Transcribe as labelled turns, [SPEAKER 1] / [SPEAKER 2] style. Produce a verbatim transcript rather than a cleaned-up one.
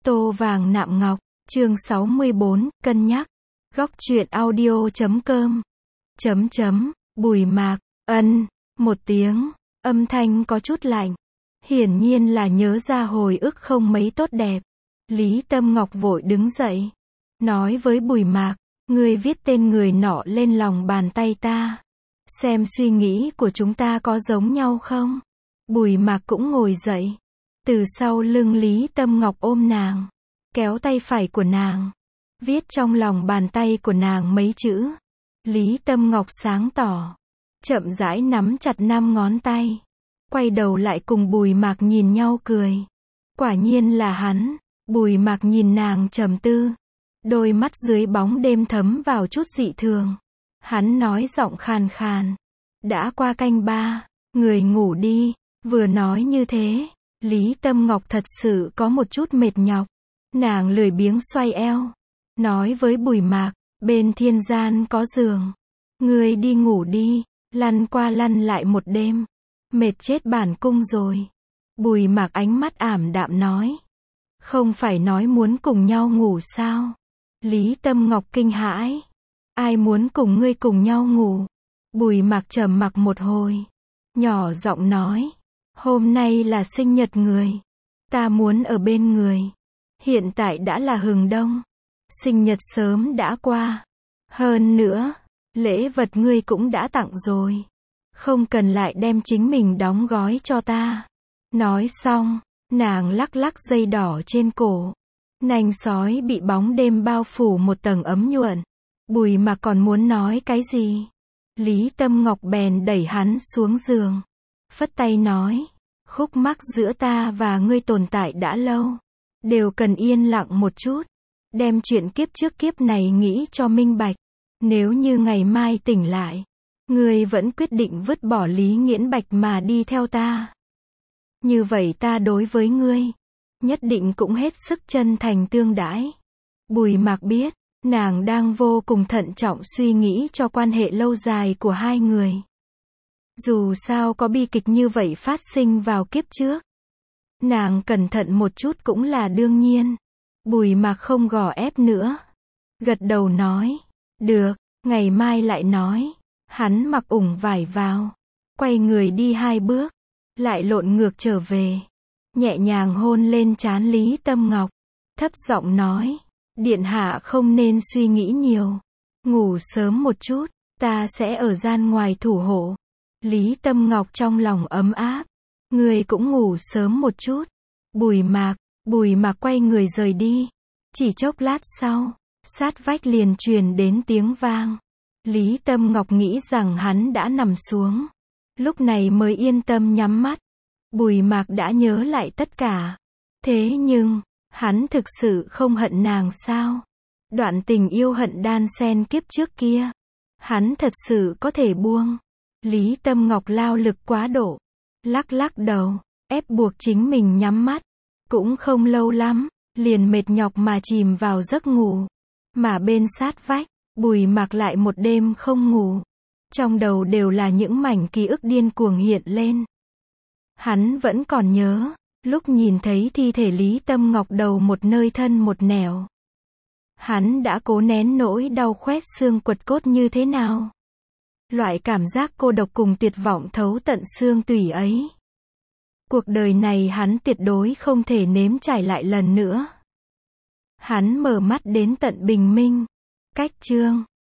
[SPEAKER 1] Tô vàng nạm ngọc, chương sáu mươi bốn, cân nhắc. Góc truyện audio chấm com. Chấm chấm, Bùi Mạc, ân, một tiếng, âm thanh có chút lạnh. Hiển nhiên là nhớ ra hồi ức không mấy tốt đẹp. Lý Tâm Ngọc vội đứng dậy, nói với Bùi Mạc, ngươi viết tên người nọ lên lòng bàn tay ta. Xem suy nghĩ của chúng ta có giống nhau không? Bùi Mạc cũng ngồi dậy. Từ sau lưng Lý Tâm Ngọc ôm nàng, kéo tay phải của nàng, viết trong lòng bàn tay của nàng mấy chữ. Lý Tâm Ngọc sáng tỏ, chậm rãi nắm chặt năm ngón tay, quay đầu lại cùng Bùi Mạc nhìn nhau cười. Quả nhiên là hắn. Bùi Mạc nhìn nàng trầm tư, đôi mắt dưới bóng đêm thấm vào chút dị thường. Hắn nói giọng khàn khàn, đã qua canh ba, người ngủ đi. Vừa nói như thế, Lý Tâm Ngọc thật sự có một chút mệt nhọc. Nàng lười biếng xoay eo, nói với Bùi Mạc, bên thiên gian có giường, ngươi đi ngủ đi. Lăn qua lăn lại một đêm, mệt chết bản cung rồi. Bùi Mạc ánh mắt ảm đạm nói, không phải nói muốn cùng nhau ngủ sao? Lý Tâm Ngọc kinh hãi, ai muốn cùng ngươi cùng nhau ngủ? Bùi Mạc trầm mặc một hồi, nhỏ giọng nói, hôm nay là sinh nhật người, ta muốn ở bên người. Hiện tại đã là hừng đông, sinh nhật sớm đã qua. Hơn nữa, lễ vật ngươi cũng đã tặng rồi, không cần lại đem chính mình đóng gói cho ta. Nói xong, nàng lắc lắc dây đỏ trên cổ. Nanh sói bị bóng đêm bao phủ một tầng ấm nhuận. Bùi Mạc còn muốn nói cái gì? Lý Tâm Ngọc bèn đẩy hắn xuống giường, phất tay nói, khúc mắc giữa ta và ngươi tồn tại đã lâu, đều cần yên lặng một chút, đem chuyện kiếp trước kiếp này nghĩ cho minh bạch. Nếu như ngày mai tỉnh lại, ngươi vẫn quyết định vứt bỏ Lý Nghiễn Bạch mà đi theo ta, như vậy ta đối với ngươi, nhất định cũng hết sức chân thành tương đãi. Bùi Mạc biết, nàng đang vô cùng thận trọng suy nghĩ cho quan hệ lâu dài của hai người. Dù sao có bi kịch như vậy phát sinh vào kiếp trước, nàng cẩn thận một chút cũng là đương nhiên. Bùi Mạc không gò ép nữa, gật đầu nói, được, ngày mai lại nói. Hắn mặc ủng vải vào, quay người đi hai bước, lại lộn ngược trở về, nhẹ nhàng hôn lên trán Lý Tâm Ngọc, thấp giọng nói, điện hạ không nên suy nghĩ nhiều, ngủ sớm một chút, ta sẽ ở gian ngoài thủ hộ. Lý Tâm Ngọc trong lòng ấm áp, người cũng ngủ sớm một chút. Bùi Mạc, Bùi Mạc quay người rời đi. Chỉ chốc lát sau, sát vách liền truyền đến tiếng vang. Lý Tâm Ngọc nghĩ rằng hắn đã nằm xuống, lúc này mới yên tâm nhắm mắt. Bùi Mạc đã nhớ lại tất cả. Thế nhưng, hắn thực sự không hận nàng sao? Đoạn tình yêu hận đan xen kiếp trước kia, hắn thật sự có thể buông? Lý Tâm Ngọc lao lực quá độ, lắc lắc đầu, ép buộc chính mình nhắm mắt. Cũng không lâu lắm, liền mệt nhọc mà chìm vào giấc ngủ. Mà bên sát vách, Bùi Mạc lại một đêm không ngủ. Trong đầu đều là những mảnh ký ức điên cuồng hiện lên. Hắn vẫn còn nhớ, lúc nhìn thấy thi thể Lý Tâm Ngọc đầu một nơi thân một nẻo, hắn đã cố nén nỗi đau khoét xương quật cốt như thế nào. Loại cảm giác cô độc cùng tuyệt vọng thấu tận xương tủy ấy, cuộc đời này hắn tuyệt đối không thể nếm trải lại lần nữa. Hắn mở mắt đến tận bình minh. Cách chương